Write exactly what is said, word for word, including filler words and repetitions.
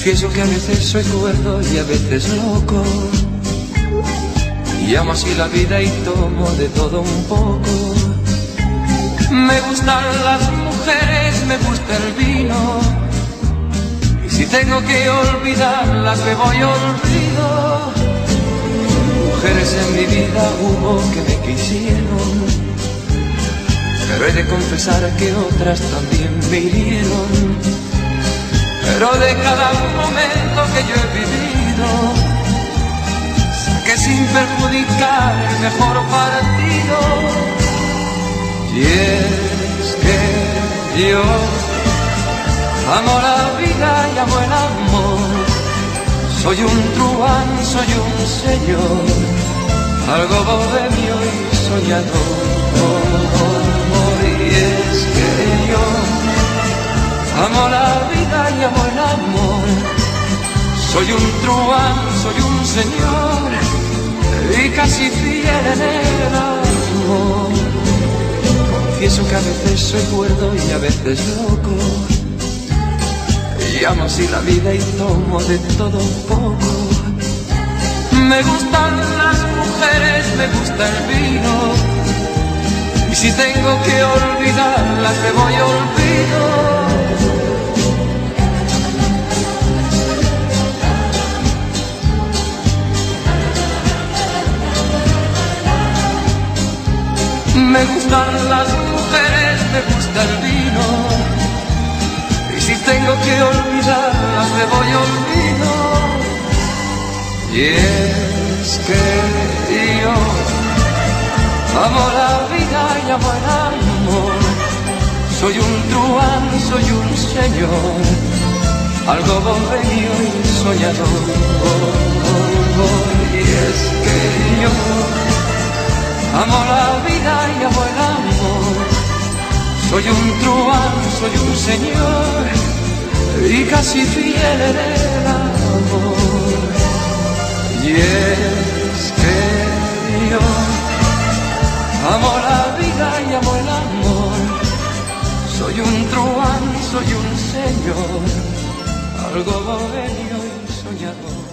Confieso que a veces soy cuerdo y a veces loco, y amo así la vida y tomo de todo un poco. Me gustan las mujeres, me gusta el vino, y si tengo que olvidarlas me voy olvido. Mujeres en mi vida hubo que me quisieron, pero he de confesar que otras también me hirieron. Pero de cada momento que yo he vivido, saqué sin perjudicar el mejor partido. Y es que yo amo la vida y amo el amor. Soy un truán, soy un señor, algo bohemio y soñador. Y es que yo amo la vida y amo el amor. Soy un truán, soy un señor y casi fiel en el amor. Confieso que a veces soy cuerdo y a veces loco, y amo así la vida y tomo de todo un poco. Me gustan las mujeres, me gusta el vino, y si tengo que olvidarlas me voy olvido. Me gustan las mujeres, me gusta el vino, y si tengo que olvidarlas me voy olvido. Y es que yo amo la vida y amo el amor. Soy un truán, soy un señor, algo bohemio y soñador. Y es que yo amo la vida y amo el amor. Soy un truán, soy un señor y casi fiel en el amor. Y es que yo amo la vida y amo el amor. Soy un truán, soy un señor, algo bohemio y soñador.